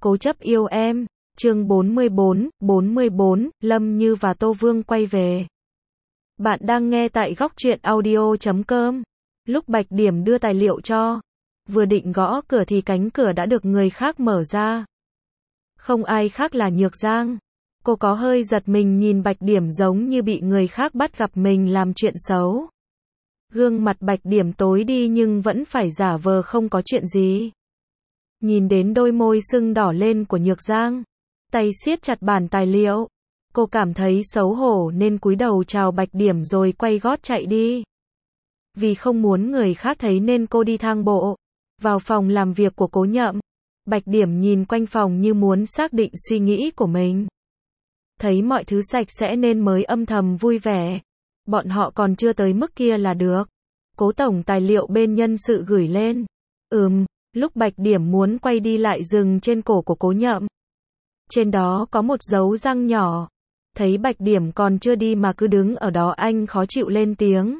Cố chấp yêu em. Chương 44, Lâm Như và Tô Vương quay về. Bạn đang nghe tại góc truyện audio.com. Lúc Bạch Điểm đưa tài liệu cho, vừa định gõ cửa thì cánh cửa đã được người khác mở ra. Không ai khác là Nhược Giang. Cô có hơi giật mình nhìn Bạch Điểm giống như bị người khác bắt gặp mình làm chuyện xấu. Gương mặt Bạch Điểm tối đi nhưng vẫn phải giả vờ không có chuyện gì. Nhìn đến đôi môi sưng đỏ lên của Nhược Giang, tay siết chặt bản tài liệu, cô cảm thấy xấu hổ nên cúi đầu chào Bạch Điểm rồi quay gót chạy đi. Vì không muốn người khác thấy nên cô đi thang bộ vào phòng làm việc của Cố Nhậm. Bạch Điểm nhìn quanh phòng như muốn xác định suy nghĩ của mình. Thấy mọi thứ sạch sẽ nên mới âm thầm vui vẻ. Bọn họ còn chưa tới mức kia là được. Cố tổng tài liệu bên nhân sự gửi lên. Lúc Bạch Điểm muốn quay đi lại dừng trên cổ của Cố Nhậm. Trên đó có một dấu răng nhỏ. Thấy Bạch Điểm còn chưa đi mà cứ đứng ở đó, anh khó chịu lên tiếng.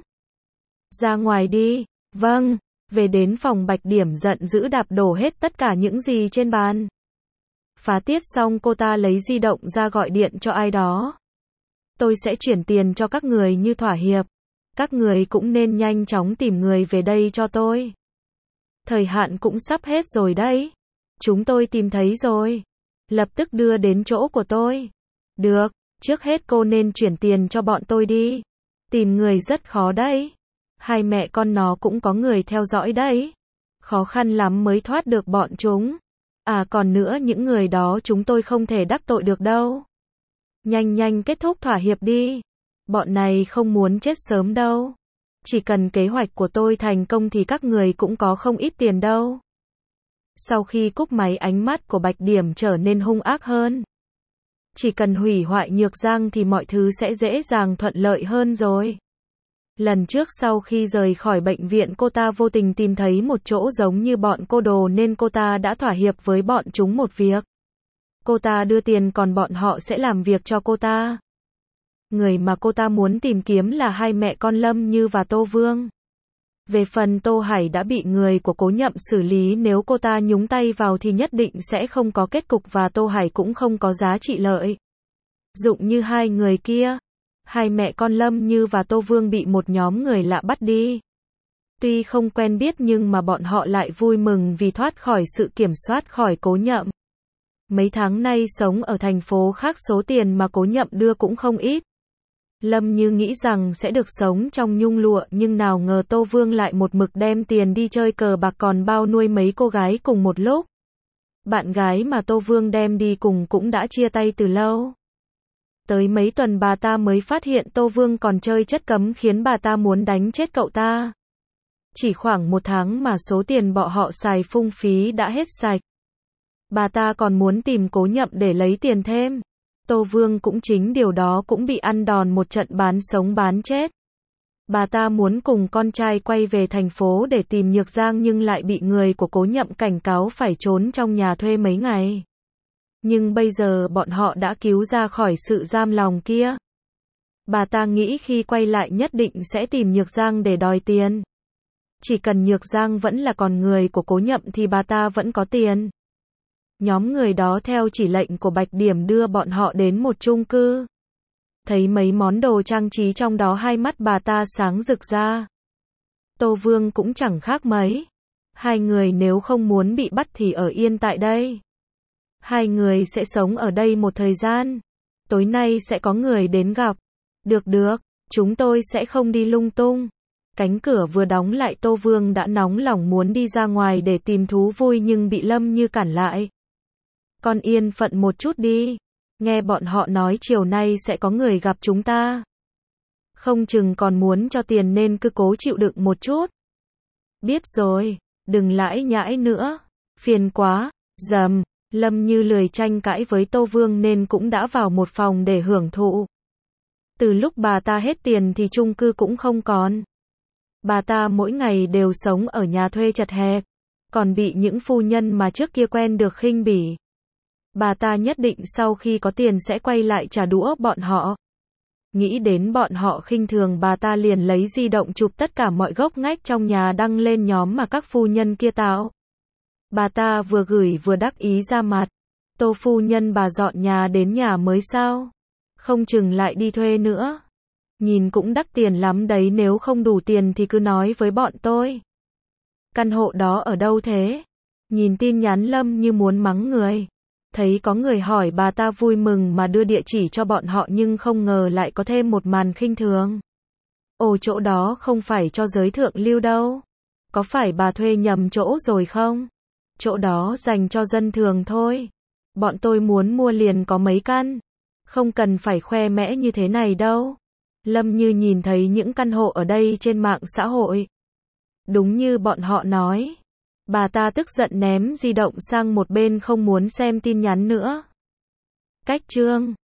Ra ngoài đi. Vâng. Về đến phòng, Bạch Điểm giận dữ đạp đổ hết tất cả những gì trên bàn. Phá tiết xong cô ta lấy di động ra gọi điện cho ai đó. Tôi sẽ chuyển tiền cho các người như thỏa hiệp. Các người cũng nên nhanh chóng tìm người về đây cho tôi. Thời hạn cũng sắp hết rồi đấy. Chúng tôi tìm thấy rồi. Lập tức đưa đến chỗ của tôi. Được, trước hết cô nên chuyển tiền cho bọn tôi đi. Tìm người rất khó đấy. Hai mẹ con nó cũng có người theo dõi đấy. Khó khăn lắm mới thoát được bọn chúng. À còn nữa, những người đó chúng tôi không thể đắc tội được đâu. Nhanh kết thúc thỏa hiệp đi. Bọn này không muốn chết sớm đâu. Chỉ cần kế hoạch của tôi thành công thì các người cũng có không ít tiền đâu. Sau khi cúp máy, ánh mắt của Bạch Điểm trở nên hung ác hơn. Chỉ cần hủy hoại Nhược Giang thì mọi thứ sẽ dễ dàng thuận lợi hơn rồi. Lần trước sau khi rời khỏi bệnh viện, cô ta vô tình tìm thấy một chỗ giống như bọn cô đồ nên cô ta đã thỏa hiệp với bọn chúng một việc. Cô ta đưa tiền còn bọn họ sẽ làm việc cho cô ta. Người mà cô ta muốn tìm kiếm là hai mẹ con Lâm Như và Tô Vương. Về phần Tô Hải đã bị người của Cố Nhậm xử lý, nếu cô ta nhúng tay vào thì nhất định sẽ không có kết cục và Tô Hải cũng không có giá trị lợi dụng như hai người kia. Hai mẹ con Lâm Như và Tô Vương bị một nhóm người lạ bắt đi. Tuy không quen biết nhưng mà bọn họ lại vui mừng vì thoát khỏi sự kiểm soát khỏi Cố Nhậm. Mấy tháng nay sống ở thành phố khác, số tiền mà Cố Nhậm đưa cũng không ít. Lâm Như nghĩ rằng sẽ được sống trong nhung lụa nhưng nào ngờ Tô Vương lại một mực đem tiền đi chơi cờ bạc còn bao nuôi mấy cô gái cùng một lúc. Bạn gái mà Tô Vương đem đi cùng cũng đã chia tay từ lâu. Tới mấy tuần bà ta mới phát hiện Tô Vương còn chơi chất cấm khiến bà ta muốn đánh chết cậu ta. Chỉ khoảng một tháng mà số tiền bọn họ xài phung phí đã hết sạch. Bà ta còn muốn tìm Cố Nhậm để lấy tiền thêm. Tô Vương cũng chính điều đó cũng bị ăn đòn một trận bán sống bán chết. Bà ta muốn cùng con trai quay về thành phố để tìm Nhược Giang nhưng lại bị người của Cố Nhậm cảnh cáo phải trốn trong nhà thuê mấy ngày. Nhưng bây giờ bọn họ đã cứu ra khỏi sự giam lòng kia. Bà ta nghĩ khi quay lại nhất định sẽ tìm Nhược Giang để đòi tiền. Chỉ cần Nhược Giang vẫn là con người của Cố Nhậm thì bà ta vẫn có tiền. Nhóm người đó theo chỉ lệnh của Bạch Điểm đưa bọn họ đến một chung cư. Thấy mấy món đồ trang trí trong đó, hai mắt bà ta sáng rực ra. Tô Vương cũng chẳng khác mấy. Hai người nếu không muốn bị bắt thì ở yên tại đây. Hai người sẽ sống ở đây một thời gian. Tối nay sẽ có người đến gặp. Được, chúng tôi sẽ không đi lung tung. Cánh cửa vừa đóng lại, Tô Vương đã nóng lòng muốn đi ra ngoài để tìm thú vui nhưng bị Lâm Như cản lại. Con yên phận một chút đi. Nghe bọn họ nói chiều nay sẽ có người gặp chúng ta. Không chừng còn muốn cho tiền nên cứ cố chịu đựng một chút. Biết rồi, đừng lãi nhãi nữa. Phiền quá. Lâm Như lười tranh cãi với Tô Vương nên cũng đã vào một phòng để hưởng thụ. Từ lúc bà ta hết tiền thì chung cư cũng không còn. Bà ta mỗi ngày đều sống ở nhà thuê chật hẹp, còn bị những phu nhân mà trước kia quen được khinh bỉ. Bà ta nhất định sau khi có tiền sẽ quay lại trả đũa bọn họ. Nghĩ đến bọn họ khinh thường, bà ta liền lấy di động chụp tất cả mọi gốc ngách trong nhà đăng lên nhóm mà các phu nhân kia tạo. Bà ta vừa gửi vừa đắc ý ra mặt. Tô phu nhân bà dọn nhà đến nhà mới sao? Không chừng lại đi thuê nữa. Nhìn cũng đắt tiền lắm đấy, nếu không đủ tiền thì cứ nói với bọn tôi. Căn hộ đó ở đâu thế? Nhìn tin nhắn Lâm như muốn mắng người. Thấy có người hỏi bà ta vui mừng mà đưa địa chỉ cho bọn họ, nhưng không ngờ lại có thêm một màn khinh thường. Ồ, chỗ đó không phải cho giới thượng lưu đâu. Có phải bà thuê nhầm chỗ rồi không? Chỗ đó dành cho dân thường thôi. Bọn tôi muốn mua liền có mấy căn. Không cần phải khoe mẽ như thế này đâu. Lâm Như nhìn thấy những căn hộ ở đây trên mạng xã hội. Đúng như bọn họ nói. Bà ta tức giận ném di động sang một bên, không muốn xem tin nhắn nữa. Cách chương